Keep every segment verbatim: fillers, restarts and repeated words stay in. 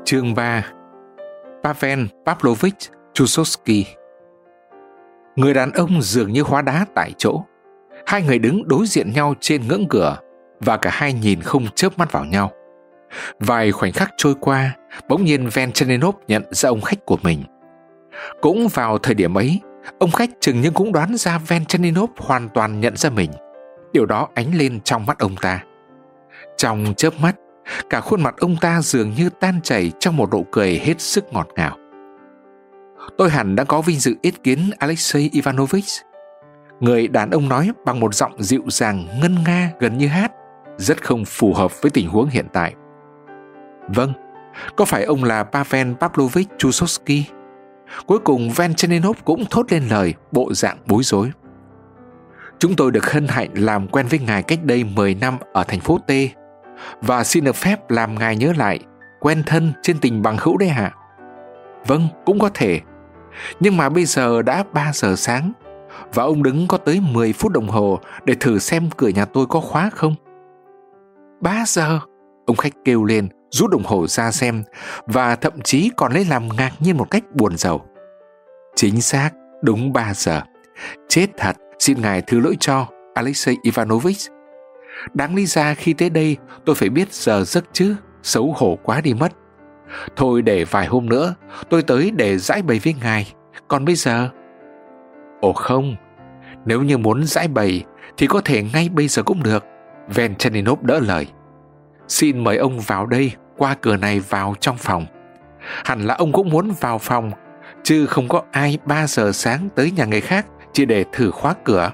Chương ba. Pavel Pavlovich Chusovsky. Người đàn ông dường như hóa đá tại chỗ. Hai người đứng đối diện nhau trên ngưỡng cửa, và cả hai nhìn không chớp mắt vào nhau. Vài khoảnh khắc trôi qua, bỗng nhiên Venchenenov nhận ra ông khách của mình. Cũng vào thời điểm ấy, ông khách chừng như cũng đoán ra Venchenenov hoàn toàn nhận ra mình. Điều đó ánh lên trong mắt ông ta. Trong chớp mắt, cả khuôn mặt ông ta dường như tan chảy trong một nụ cười hết sức ngọt ngào. Tôi hẳn đã có vinh dự yết kiến Alexei Ivanovich. Người đàn ông nói bằng một giọng dịu dàng ngân nga gần như hát, rất không phù hợp với tình huống hiện tại. Vâng, có phải ông là Pavel Pavlovich Chusovsky? Cuối cùng Venchenenov cũng thốt lên lời, bộ dạng bối rối. Chúng tôi được hân hạnh làm quen với ngài cách đây mười năm ở thành phố T, và xin được phép làm ngài nhớ lại, quen thân trên tình bằng hữu đấy hả? Vâng, cũng có thể. Nhưng mà bây giờ đã ba giờ sáng, và ông đứng có tới mười phút đồng hồ để thử xem cửa nhà tôi có khóa không. Ba giờ? Ông khách kêu lên, rút đồng hồ ra xem, và thậm chí còn lấy làm ngạc nhiên một cách buồn rầu. Chính xác, đúng ba giờ. Chết thật, xin ngài thứ lỗi cho, Alexei Ivanovich. Đáng lý ra khi tới đây tôi phải biết giờ giấc chứ, xấu hổ quá đi mất. Thôi để vài hôm nữa, tôi tới để giải bày với ngài, còn bây giờ... Ồ không, nếu như muốn giải bày thì có thể ngay bây giờ cũng được, Venchenenov đỡ lời. Xin mời ông vào đây, qua cửa này vào trong phòng. Hẳn là ông cũng muốn vào phòng, chứ không có ai ba giờ sáng tới nhà người khác chỉ để thử khóa cửa.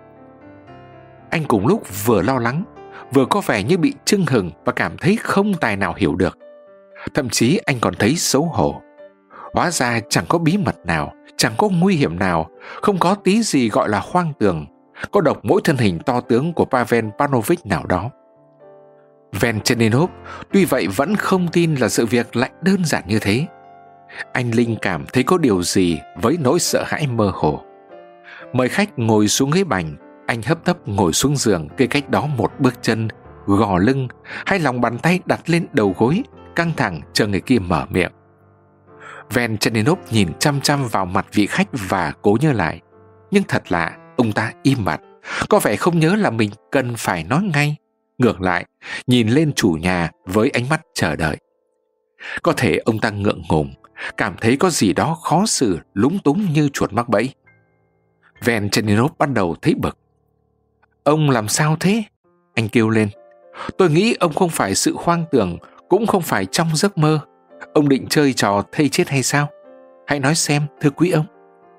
Anh cùng lúc vừa lo lắng, vừa có vẻ như bị chưng hừng và cảm thấy không tài nào hiểu được. Thậm chí anh còn thấy xấu hổ. Hóa ra chẳng có bí mật nào, chẳng có nguy hiểm nào, không có tí gì gọi là hoang tưởng, có độc mỗi thân hình to tướng của Pavel Pavlovich nào đó. Venchenenov tuy vậy vẫn không tin là sự việc lại đơn giản như thế. Anh linh cảm thấy có điều gì với nỗi sợ hãi mơ hồ. Mời khách ngồi xuống ghế bành, anh hấp tấp ngồi xuống giường kê cách đó một bước chân, gò lưng, hai lòng bàn tay đặt lên đầu gối, căng thẳng chờ người kia mở miệng. Venchenenov nhìn chăm chăm vào mặt vị khách và cố nhớ lại. Nhưng thật lạ, ông ta im bặt, có vẻ không nhớ là mình cần phải nói ngay. Ngược lại, nhìn lên chủ nhà với ánh mắt chờ đợi. Có thể ông ta ngượng ngùng, cảm thấy có gì đó khó xử, lúng túng như chuột mắc bẫy. Venchenenov bắt đầu thấy bực. Ông làm sao thế? Anh kêu lên. Tôi nghĩ ông không phải sự hoang tưởng, cũng không phải trong giấc mơ. Ông định chơi trò thây chết hay sao? Hãy nói xem, thưa quý ông.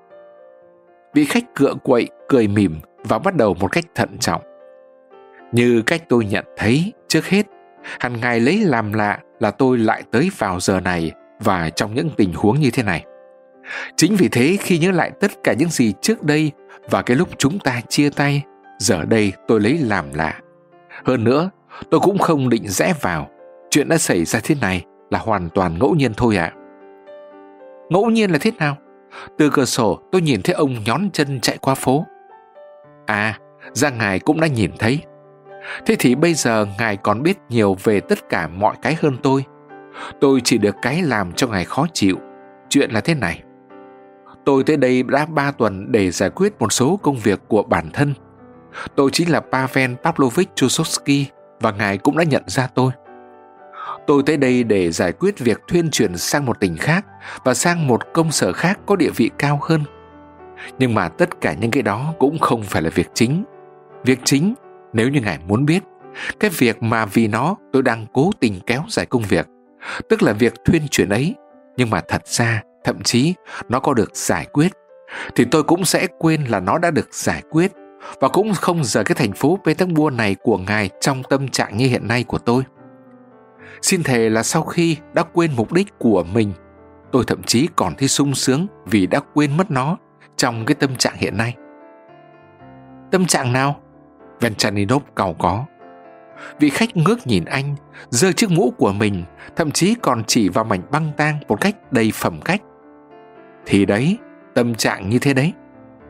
Vị khách cựa quậy, cười mỉm và bắt đầu một cách thận trọng. Như cách tôi nhận thấy, trước hết, hẳn ngài lấy làm lạ là tôi lại tới vào giờ này và trong những tình huống như thế này. Chính vì thế khi nhớ lại tất cả những gì trước đây và cái lúc chúng ta chia tay, giờ đây tôi lấy làm lạ. Hơn nữa, tôi cũng không định rẽ vào. Chuyện đã xảy ra thế này là hoàn toàn ngẫu nhiên thôi ạ. À. Ngẫu nhiên là thế nào? Từ cửa sổ tôi nhìn thấy ông nhón chân chạy qua phố. À, ra ngài cũng đã nhìn thấy. Thế thì bây giờ ngài còn biết nhiều về tất cả mọi cái hơn tôi. Tôi chỉ được cái làm cho ngài khó chịu. Chuyện là thế này. Tôi tới đây đã ba tuần để giải quyết một số công việc của bản thân. Tôi chính là Pavel Pavlovich Chusovsky và ngài cũng đã nhận ra tôi. Tôi tới đây để giải quyết việc thuyên chuyển sang một tỉnh khác và sang một công sở khác có địa vị cao hơn. Nhưng mà tất cả những cái đó cũng không phải là việc chính. Việc chính, nếu như ngài muốn biết, cái việc mà vì nó tôi đang cố tình kéo dài công việc, tức là việc thuyên chuyển ấy, nhưng mà thật ra, thậm chí nó có được giải quyết, thì tôi cũng sẽ quên là nó đã được giải quyết và cũng không rời cái thành phố Petersburg này của ngài trong tâm trạng như hiện nay của tôi. Xin thề là sau khi đã quên mục đích của mình, tôi thậm chí còn thấy sung sướng vì đã quên mất nó trong cái tâm trạng hiện nay. Tâm trạng nào? Venchenenov cau có. Vị khách ngước nhìn anh, giơ chiếc mũ của mình, thậm chí còn chỉ vào mảnh băng tang một cách đầy phẩm cách. Thì đấy, tâm trạng như thế đấy.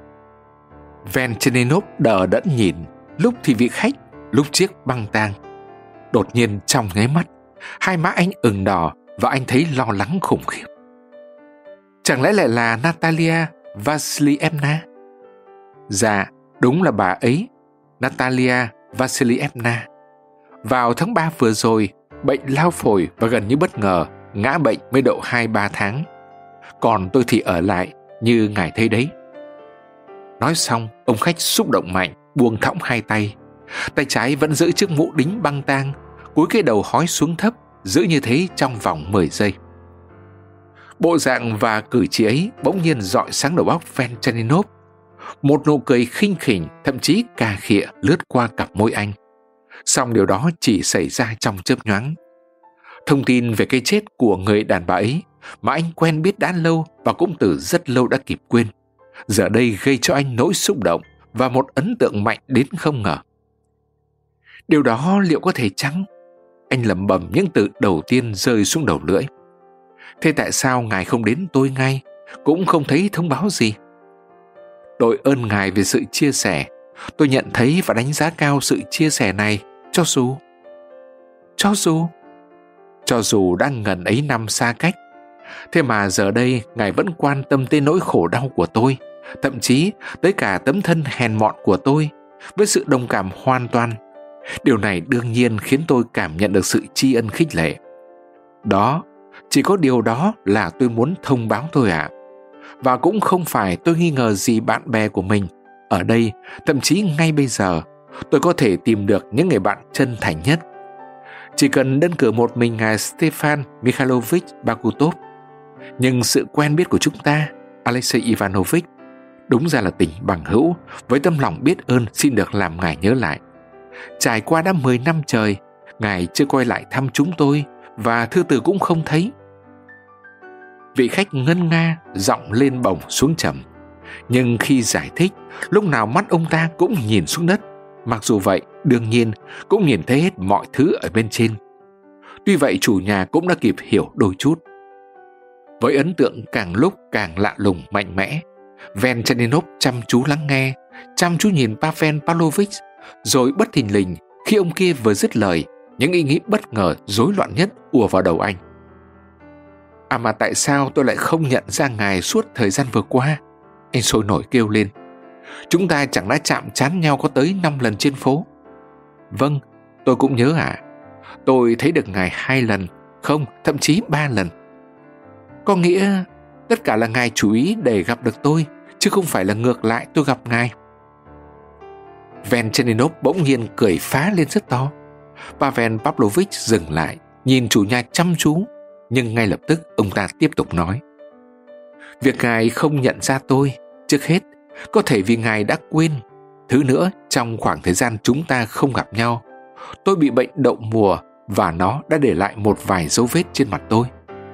Venchenenov đờ đẫn nhìn, lúc thì vị khách, lúc chiếc băng tang. Đột nhiên trong nháy mắt, hai má anh ửng đỏ và anh thấy lo lắng khủng khiếp. Chẳng lẽ lại là Natalia Vasilievna? Dạ, đúng là bà ấy, Natalia Vasilievna. Vào tháng ba vừa rồi, bệnh lao phổi và gần như bất ngờ ngã bệnh mới độ hai ba tháng. Còn tôi thì ở lại, như ngài thấy đấy. Nói xong, ông khách xúc động mạnh, buông thõng hai tay. Tay trái vẫn giữ chiếc mũ đính băng tang, cúi cái đầu hói xuống thấp, giữ như thế trong vòng mười giây. Bộ dạng và cử chỉ ấy bỗng nhiên rọi sáng đầu óc Venchaninov. Một nụ cười khinh khỉnh, thậm chí cà khịa lướt qua cặp môi anh. Song điều đó chỉ xảy ra trong chớp nhoáng. Thông tin về cái chết của người đàn bà ấy mà anh quen biết đã lâu và cũng từ rất lâu đã kịp quên, giờ đây gây cho anh nỗi xúc động và một ấn tượng mạnh đến không ngờ. Điều đó liệu có thể chăng? Anh lẩm bẩm những từ đầu tiên rơi xuống đầu lưỡi. Thế tại sao ngài không đến tôi ngay, cũng không thấy thông báo gì? Đội ơn ngài về sự chia sẻ. Tôi nhận thấy và đánh giá cao sự chia sẻ này, cho dù... Cho dù... Cho dù đang ngần ấy năm xa cách. Thế mà giờ đây ngài vẫn quan tâm tới nỗi khổ đau của tôi, thậm chí tới cả tấm thân hèn mọn của tôi, với sự đồng cảm hoàn toàn. Điều này đương nhiên khiến tôi cảm nhận được sự tri ân khích lệ. Đó, chỉ có điều đó là tôi muốn thông báo thôi ạ. À. Và cũng không phải tôi nghi ngờ gì bạn bè của mình. Ở đây, thậm chí ngay bây giờ, tôi có thể tìm được những người bạn chân thành nhất. Chỉ cần đơn cử một mình ngài Stefan Mikhailovich Bakutov. Nhưng sự quen biết của chúng ta, Alexei Ivanovich, đúng ra là tình bằng hữu, với tâm lòng biết ơn xin được làm ngài nhớ lại. Trải qua đã mười năm trời, ngài chưa quay lại thăm chúng tôi và thư từ cũng không thấy. Vị khách ngân nga, giọng lên bổng xuống trầm. Nhưng khi giải thích, lúc nào mắt ông ta cũng nhìn xuống đất. Mặc dù vậy, đương nhiên cũng nhìn thấy hết mọi thứ ở bên trên. Tuy vậy chủ nhà cũng đã kịp hiểu đôi chút. Với ấn tượng càng lúc càng lạ lùng mạnh mẽ, Venchaninov chăm chú lắng nghe, chăm chú nhìn Pavel Pavlovich, rồi bất thình lình khi ông kia vừa dứt lời, những ý nghĩ bất ngờ rối loạn nhất ùa vào đầu anh. À mà tại sao tôi lại không nhận ra ngài suốt thời gian vừa qua? Anh sôi nổi kêu lên. Chúng ta chẳng đã chạm trán nhau có tới năm lần trên phố. Vâng, tôi cũng nhớ ạ. À. Tôi thấy được ngài hai lần, không, thậm chí ba lần. Có nghĩa tất cả là ngài chú ý để gặp được tôi, chứ không phải là ngược lại tôi gặp ngài. Venchaninov bỗng nhiên cười phá lên rất to. Pavel Pavlovich dừng lại, nhìn chủ nhà chăm chú, nhưng ngay lập tức ông ta tiếp tục nói. Việc ngài không nhận ra tôi, trước hết, có thể vì ngài đã quên. Thứ nữa, trong khoảng thời gian chúng ta không gặp nhau, tôi bị bệnh đậu mùa và nó đã để lại một vài dấu vết trên mặt tôi.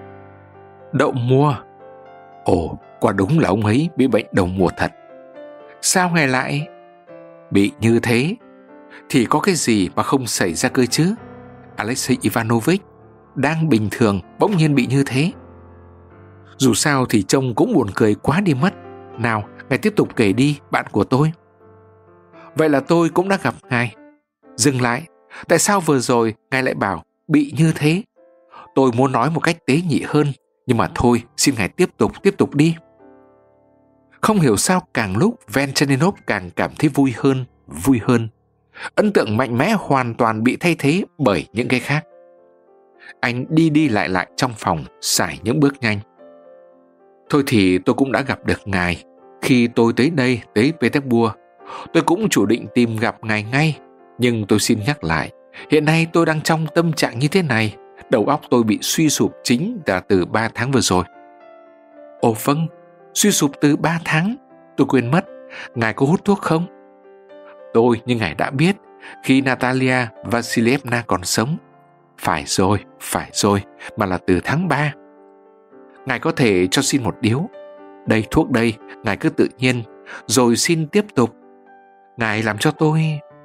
Đậu mùa? Ồ, quả đúng là ông ấy bị bệnh đậu mùa thật. Sao ngài lại bị như thế? Thì có cái gì mà không xảy ra cơ chứ? Alexei Ivanovich đang bình thường bỗng nhiên bị như thế. Dù sao thì trông cũng buồn cười quá đi mất. Nào, ngài tiếp tục kể đi, bạn của tôi. Vậy là tôi cũng đã gặp ngài. Dừng lại, tại sao vừa rồi ngài lại bảo bị như thế? Tôi muốn nói một cách tế nhị hơn, nhưng mà thôi, xin ngài tiếp tục, tiếp tục đi. Không hiểu sao càng lúc Venchaninov càng cảm thấy vui hơn, vui hơn. Ấn tượng mạnh mẽ hoàn toàn bị thay thế bởi những cái khác. Anh đi đi lại lại trong phòng, sải những bước nhanh. Thôi thì tôi cũng đã gặp được ngài. Khi tôi tới đây, tới Petersburg, tôi cũng chủ định tìm gặp ngài ngay. Nhưng tôi xin nhắc lại, hiện nay tôi đang trong tâm trạng như thế này. Đầu óc tôi bị suy sụp chính là từ ba tháng vừa rồi. Ồ vâng, suy sụp từ ba tháng. Tôi quên mất, ngài có hút thuốc không? Tôi, như ngài đã biết, khi Natalia Vasilievna còn sống. Phải rồi, phải rồi, mà là từ tháng ba. Ngài có thể cho xin một điếu. Đây, thuốc đây, ngài cứ tự nhiên, rồi xin tiếp tục. Ngài làm cho tôi...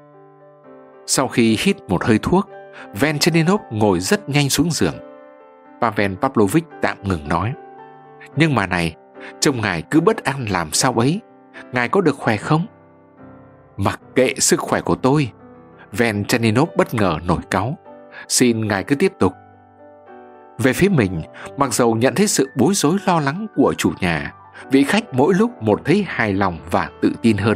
Sau khi hít một hơi thuốc, Venchaninov ngồi rất nhanh xuống giường. Pavel Pavlovich tạm ngừng nói. Nhưng mà này, trông ngài cứ bất an làm sao ấy. Ngài có được khỏe không? Mặc kệ sức khỏe của tôi. Venchaninov bất ngờ nổi cáu. Xin ngài cứ tiếp tục. Về phía mình, mặc dầu nhận thấy sự bối rối lo lắng của chủ nhà, vị khách mỗi lúc một thấy hài lòng và tự tin hơn.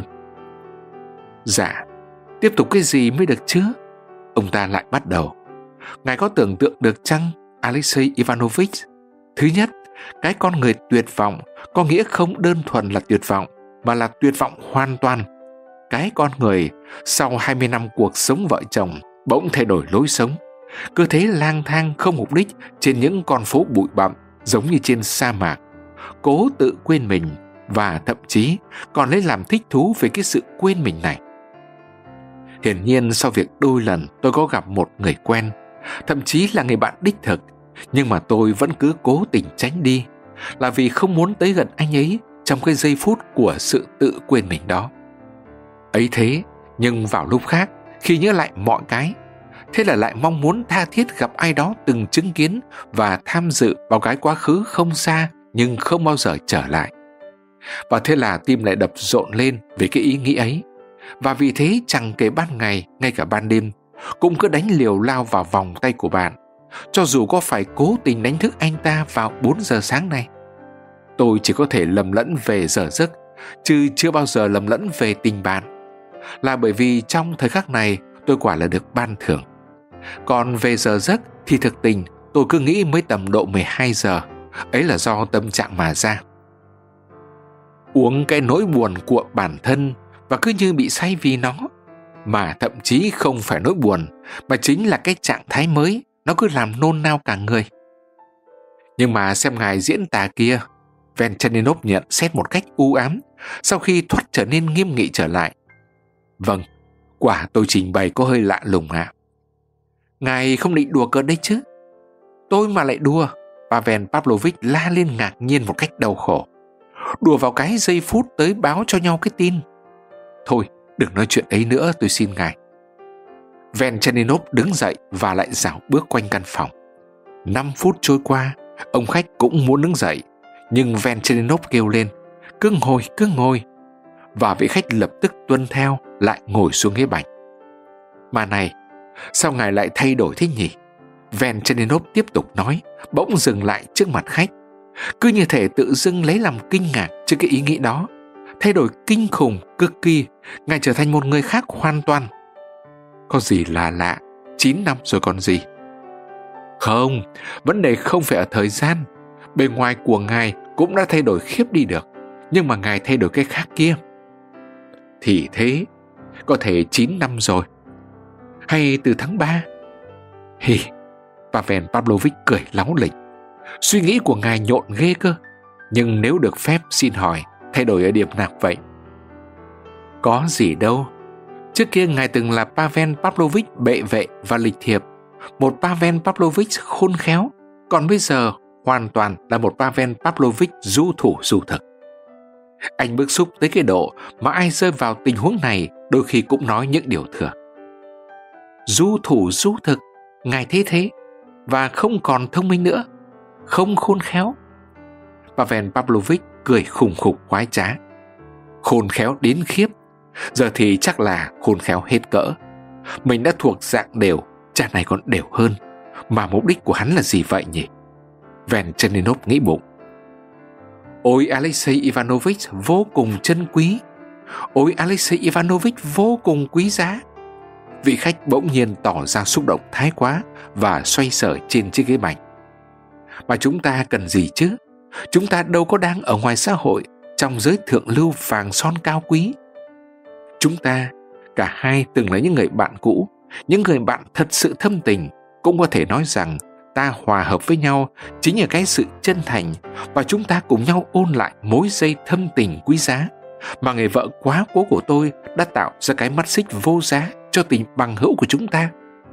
Dạ, tiếp tục cái gì mới được chứ? Ông ta lại bắt đầu. Ngài có tưởng tượng được chăng, Alexei Ivanovich? Thứ nhất, cái con người tuyệt vọng có nghĩa không đơn thuần là tuyệt vọng, mà là tuyệt vọng hoàn toàn. Cái con người sau hai mươi năm cuộc sống vợ chồng bỗng thay đổi lối sống, cứ thế lang thang không mục đích trên những con phố bụi bặm giống như trên sa mạc, cố tự quên mình và thậm chí còn lấy làm thích thú về cái sự quên mình này. Hiển nhiên sau việc đôi lần tôi có gặp một người quen, thậm chí là người bạn đích thực, nhưng mà tôi vẫn cứ cố tình tránh đi, là vì không muốn tới gần anh ấy trong cái giây phút của sự tự quên mình đó. Ấy thế, nhưng vào lúc khác, khi nhớ lại mọi cái, thế là lại mong muốn tha thiết gặp ai đó từng chứng kiến và tham dự vào cái quá khứ không xa nhưng không bao giờ trở lại. Và thế là tim lại đập rộn lên về cái ý nghĩ ấy. Và vì thế chẳng kể ban ngày, ngay cả ban đêm, cũng cứ đánh liều lao vào vòng tay của bạn, cho dù có phải cố tình đánh thức anh ta vào bốn giờ sáng này. Tôi chỉ có thể lầm lẫn về giờ giấc, chứ chưa bao giờ lầm lẫn về tình bạn. Là bởi vì trong thời khắc này tôi quả là được ban thưởng. Còn về giờ giấc thì thực tình tôi cứ nghĩ mới tầm độ mười hai giờ. Ấy là do tâm trạng mà ra. Uống cái nỗi buồn của bản thân và cứ như bị say vì nó. Mà thậm chí không phải nỗi buồn, mà chính là cái trạng thái mới, nó cứ làm nôn nao cả người. Nhưng mà xem ngài diễn tả kia, Venchenninov nhận xét một cách u ám sau khi thoát trở nên nghiêm nghị trở lại. Vâng, quả tôi trình bày có hơi lạ lùng ạ. Ngài không định đùa cợt đấy chứ? Tôi mà lại đùa, Pavel Pavlovich la lên ngạc nhiên một cách đau khổ. Đùa vào cái giây phút tới báo cho nhau cái tin. Thôi, đừng nói chuyện ấy nữa, tôi xin ngài. Venchenninov đứng dậy và lại dạo bước quanh căn phòng. Năm phút trôi qua, ông khách cũng muốn đứng dậy, nhưng Venchenninov kêu lên, cứ ngồi, cứ ngồi. Và vị khách lập tức tuân theo, lại ngồi xuống ghế bành. Mà này, sao ngài lại thay đổi thế nhỉ? Venchenninov tiếp tục nói, bỗng dừng lại trước mặt khách. Cứ như thể tự dưng lấy làm kinh ngạc trước cái ý nghĩ đó. Thay đổi kinh khủng, cực kỳ, ngài trở thành một người khác hoàn toàn. Có gì là lạ, chín năm rồi còn gì. Không, vấn đề không phải ở thời gian. Bề ngoài của ngài cũng đã thay đổi khiếp đi được, nhưng mà ngài thay đổi cái khác kia. Thì thế, có thể chín năm rồi. Hay từ tháng ba? Hì, Pavel Pavlovich cười láu lỉnh. Suy nghĩ của ngài nhộn ghê cơ. Nhưng nếu được phép xin hỏi, thay đổi ở điểm nào vậy? Có gì đâu. Trước kia ngài từng là Pavel Pavlovich bệ vệ và lịch thiệp, một Pavel Pavlovich khôn khéo. Còn bây giờ hoàn toàn là một Pavel Pavlovich du thủ du thực. Anh bức xúc tới cái độ mà ai rơi vào tình huống này đôi khi cũng nói những điều thừa. Du thủ du thực, ngài thế thế, và không còn thông minh nữa, không khôn khéo. Pavel Pavlovich cười khùng khục khoái trá. Khôn khéo đến khiếp, giờ thì chắc là khôn khéo hết cỡ. Mình đã thuộc dạng đều, chả này còn đều hơn. Mà mục đích của hắn là gì vậy nhỉ? Venchenninov nghĩ bụng. Ôi Alexei Ivanovich vô cùng chân quý. Ôi Alexei Ivanovich vô cùng quý giá. Vị khách bỗng nhiên tỏ ra xúc động thái quá và xoay sở trên chiếc ghế bành. Mà chúng ta cần gì chứ? Chúng ta đâu có đang ở ngoài xã hội, trong giới thượng lưu vàng son cao quý. Chúng ta, cả hai từng là những người bạn cũ, những người bạn thật sự thâm tình. Cũng có thể nói rằng ta hòa hợp với nhau chính là cái sự chân thành, và chúng ta cùng nhau ôn lại mối dây thâm tình quý giá mà người vợ quá cố của tôi đã tạo ra cái mắt xích vô giá cho tình bằng hữu của chúng ta.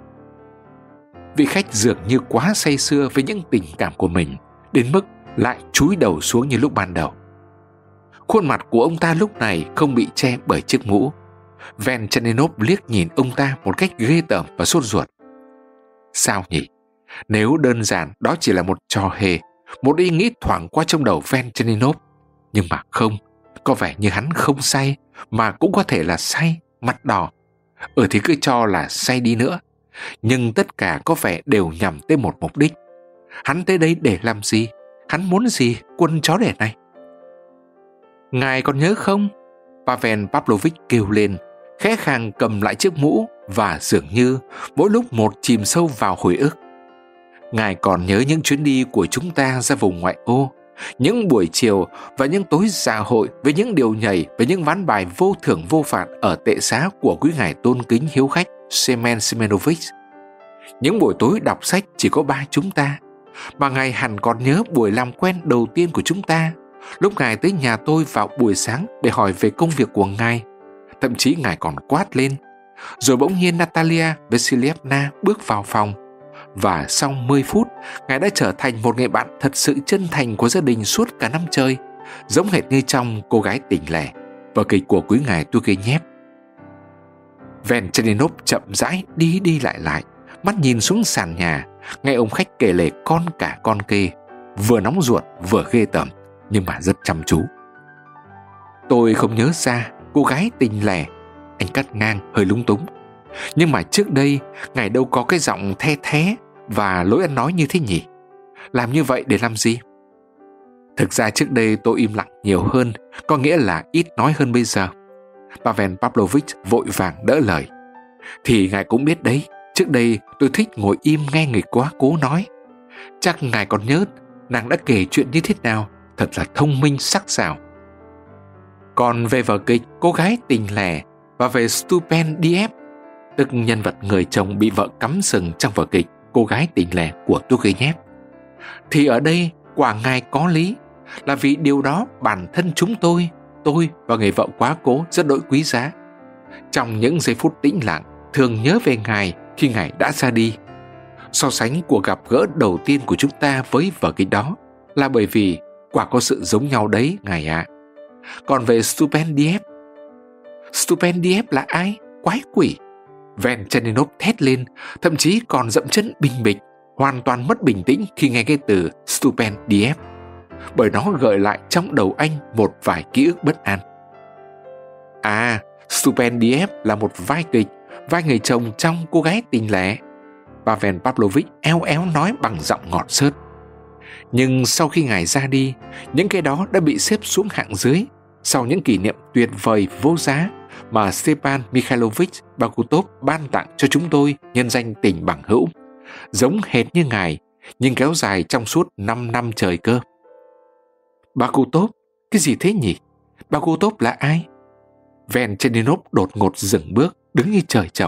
Vị khách dường như quá say sưa với những tình cảm của mình, đến mức lại chúi đầu xuống như lúc ban đầu. Khuôn mặt của ông ta lúc này không bị che bởi chiếc mũ. Venchenninov liếc nhìn ông ta một cách ghê tởm và sốt ruột. Sao nhỉ? Nếu đơn giản đó chỉ là một trò hề, một ý nghĩ thoảng qua trong đầu Venchenninov, nhưng mà không, có vẻ như hắn không say, mà cũng có thể là say, mặt đỏ. Ừ thì cứ cho là say đi nữa, nhưng tất cả có vẻ đều nhằm tới một mục đích, Hắn tới đây để làm gì? Hắn muốn gì, quân chó đẻ này? Ngài còn nhớ không? Pavel Pavlovich kêu lên, khẽ khàng cầm lại chiếc mũ và dường như mỗi lúc một chìm sâu vào hồi ức. Ngài còn nhớ những chuyến đi của chúng ta ra vùng ngoại ô, những buổi chiều và những tối dạ hội với những điệu nhảy và những ván bài vô thưởng vô phạt ở tệ xá của quý ngài tôn kính hiếu khách Semen Semenovich. Những buổi tối đọc sách chỉ có ba chúng ta, mà ngài hẳn còn nhớ buổi làm quen đầu tiên của chúng ta, lúc ngài tới nhà tôi vào buổi sáng để hỏi về công việc của ngài. Thậm chí ngài còn quát lên. Rồi bỗng nhiên Natalia Vasilievna bước vào phòng, và sau mười phút, ngài đã trở thành một người bạn thật sự chân thành của gia đình suốt cả năm trời, giống hệt như trong Cô gái tỉnh lẻ, vở kịch của quý ngài Turgenev. Venchenninov chậm rãi đi đi lại lại, mắt nhìn xuống sàn nhà, nghe ông khách kể lể con cả con kê, vừa nóng ruột vừa ghê tởm, nhưng mà rất chăm chú. Tôi không nhớ ra cô gái tình lẻ, anh cắt ngang hơi lúng túng. Nhưng mà trước đây, ngài đâu có cái giọng the thé và lối ăn nói như thế nhỉ? Làm như vậy để làm gì? Thực ra trước đây tôi im lặng nhiều hơn, có nghĩa là ít nói hơn bây giờ. Pavel Pavlovich vội vàng đỡ lời. Thì ngài cũng biết đấy, trước đây tôi thích ngồi im nghe người quá cố nói. Chắc ngài còn nhớ nàng đã kể chuyện như thế nào, thật là thông minh sắc sảo. Còn về vở kịch Cô gái tình lẻ và về Stupendiev, tức nhân vật người chồng bị vợ cắm sừng trong vở kịch Cô gái tình lẻ của Turgenev, thì ở đây quả ngài có lý, là vì điều đó bản thân chúng tôi, tôi và người vợ quá cố rất đỗi quý giá. Trong những giây phút tĩnh lặng, thường nhớ về ngài khi ngài đã ra đi. So sánh cuộc gặp gỡ đầu tiên của chúng ta với vở kịch đó là bởi vì quả có sự giống nhau đấy, ngài ạ. À. Còn về Stupendiev, Stupendiev là ai? Quái quỷ! Venchenninov thét lên, thậm chí còn dậm chân bình bịch, hoàn toàn mất bình tĩnh khi nghe cái từ Stupendiev, bởi nó gợi lại trong đầu anh một vài ký ức bất an. À, Stupendiev là một vai kịch, vai người chồng trong Cô gái tình lẻ, Pavel Pavlovich éo éo nói bằng giọng ngọt xớt. Nhưng sau khi ngài ra đi, những cái đó đã bị xếp xuống hạng dưới sau những kỷ niệm tuyệt vời vô giá mà Stepan Mikhailovich Bakutov ban tặng cho chúng tôi nhân danh tình bằng hữu, giống hệt như ngài, nhưng kéo dài trong suốt năm năm trời cơ. Bakutov? Cái gì thế nhỉ? Bakutov là ai? Venchenninov đột ngột dừng bước, đứng như trời trồng.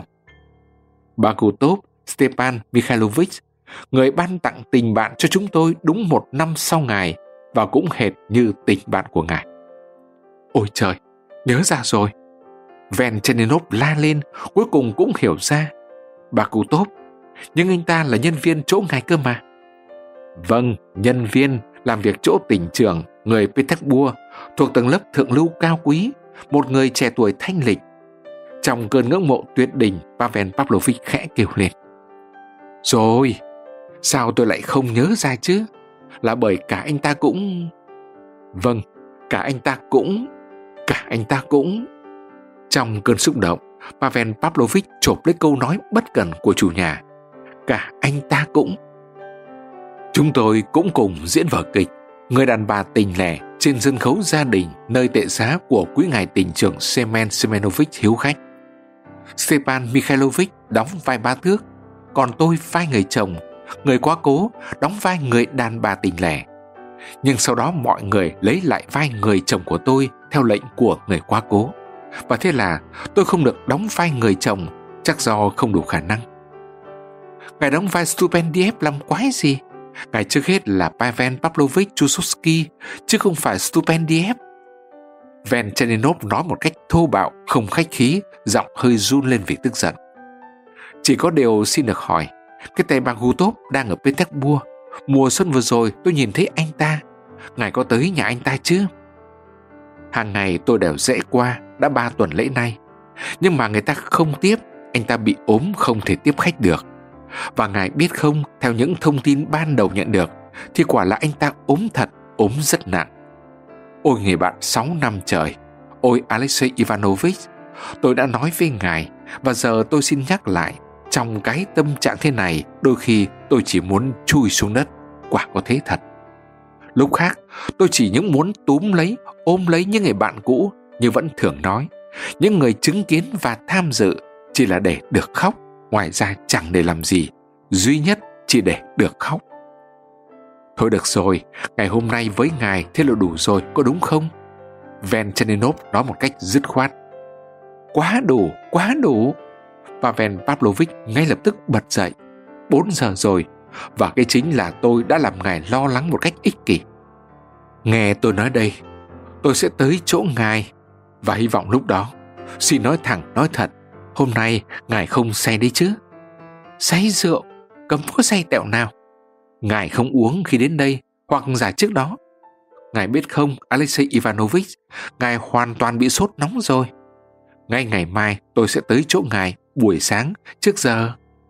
Bakutov Stepan Mikhailovich, người ban tặng tình bạn cho chúng tôi đúng một năm sau ngài, và cũng hệt như tình bạn của ngài. Ôi trời, nhớ ra rồi! Venchenninov la lên, cuối cùng cũng hiểu ra. Bakutov, nhưng anh ta là nhân viên chỗ ngài cơ mà. Vâng, nhân viên làm việc chỗ tỉnh trưởng người Petersburg, thuộc tầng lớp thượng lưu cao quý, một người trẻ tuổi thanh lịch. Trong cơn ngưỡng mộ tuyệt đỉnh, Pavel Pavlovich khẽ kêu lên. Rồi, sao tôi lại không nhớ ra chứ? Là bởi cả anh ta cũng... Vâng, cả anh ta cũng... Cả anh ta cũng... Trong cơn xúc động, Pavel Pavlovich chộp lấy câu nói bất cẩn của chủ nhà. Cả anh ta cũng... Chúng tôi cũng cùng diễn vở kịch Người đàn bà tình lẻ trên sân khấu gia đình nơi tệ xá của quý ngài tỉnh trưởng Semen Semenovich hiếu khách. Stepan Mikhailovich đóng vai bá tước, còn tôi vai người chồng, người quá cố đóng vai người đàn bà tình lẻ. Nhưng sau đó mọi người lấy lại vai người chồng của tôi theo lệnh của người quá cố, và thế là tôi không được đóng vai người chồng, chắc do không đủ khả năng. Ngài đóng vai Stupendiev làm quái gì? Ngài trước hết là Pavel Pavlovich Chusovsky, chứ không phải Stupendiev. Venchenninov nói một cách thô bạo, không khách khí, giọng hơi run lên vì tức giận. Chỉ có điều xin được hỏi, cái tay Bakutov đang ở Petersburg. Mùa xuân vừa rồi tôi nhìn thấy anh ta. Ngài có tới nhà anh ta chứ? Hàng ngày tôi đều rẽ qua, đã ba tuần lễ nay. Nhưng mà người ta không tiếp, anh ta bị ốm không thể tiếp khách được. Và ngài biết không, theo những thông tin ban đầu nhận được, thì quả là anh ta ốm thật, ốm rất nặng. Ôi người bạn sáu năm trời, ôi Alexei Ivanovich, tôi đã nói với ngài, và giờ tôi xin nhắc lại, trong cái tâm trạng thế này, đôi khi tôi chỉ muốn chui xuống đất. quả có thế thật. Lúc khác, tôi chỉ những muốn túm lấy, ôm lấy những người bạn cũ như vẫn thường nói. Những người chứng kiến và tham dự chỉ là để được khóc, ngoài ra chẳng để làm gì, duy nhất chỉ để được khóc. Thôi được rồi, ngày hôm nay với ngài thế là đủ rồi, có đúng không? Venchenenov nói một cách dứt khoát. Quá đủ, quá đủ. Pavel Pavlovich ngay lập tức bật dậy. Bốn giờ rồi, và cái chính là tôi đã làm ngài lo lắng một cách ích kỷ. Nghe tôi nói đây, tôi sẽ tới chỗ ngài, và hy vọng lúc đó, xin nói thẳng nói thật, hôm nay ngài không say đấy chứ? Say rượu, cấm có say tẹo nào. Ngài không uống khi đến đây, hoặc giải trước đó. Ngài biết không, Alexei Ivanovich, ngài hoàn toàn bị sốt nóng rồi. Ngay ngày mai tôi sẽ tới chỗ ngài buổi sáng trước giờ.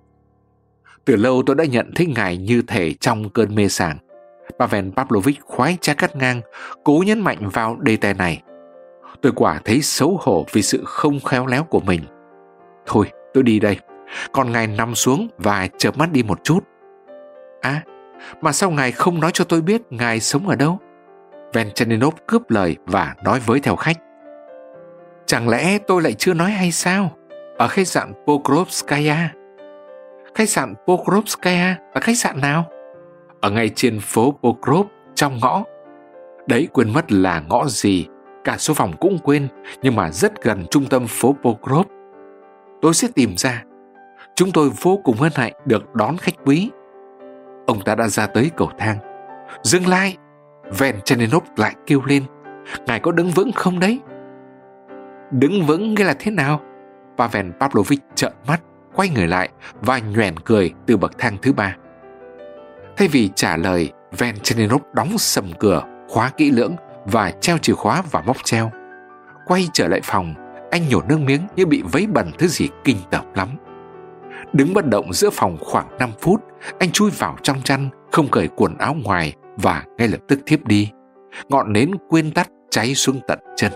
Từ lâu tôi đã nhận thấy ngài như thể trong cơn mê sảng. Pavel Pavlovich khoái trá cắt ngang, cố nhấn mạnh vào đề tài này. Tôi quả thấy xấu hổ vì sự không khéo léo của mình. Thôi, tôi đi đây. Còn ngài nằm xuống và chợp mắt đi một chút. À, mà sao ngài không nói cho tôi biết ngài sống ở đâu? Venchenenov cướp lời và nói với theo khách. Chẳng lẽ tôi lại chưa nói hay sao? Ở khách sạn Pokrovskaya. Khách sạn Pokrovskaya là khách sạn nào? Ở ngay trên phố Pokrov, trong ngõ. Đấy, quên mất là ngõ gì, cả số phòng cũng quên, nhưng mà rất gần trung tâm phố Pokrov. Tôi sẽ tìm ra. Chúng tôi vô cùng hân hạnh được đón khách quý. Ông ta đã ra tới cầu thang. Dừng lại! Venchenenov lại kêu lên. Ngài có đứng vững không đấy? Đứng vững nghĩa là thế nào? Pavel Pavlovich trợn mắt, quay người lại và nhoẻn cười từ bậc thang thứ ba. Thay vì trả lời, Venchenenov đóng sầm cửa, khóa kỹ lưỡng và treo chìa khóa vào móc treo. Quay trở lại phòng, anh nhổ nước miếng như bị vấy bẩn thứ gì kinh tởm lắm. Đứng bất động giữa phòng khoảng năm phút, anh chui vào trong chăn, không cởi quần áo ngoài và ngay lập tức thiếp đi. Ngọn nến quên tắt cháy xuống tận chân.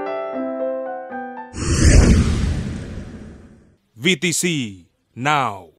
vê tê xê Now.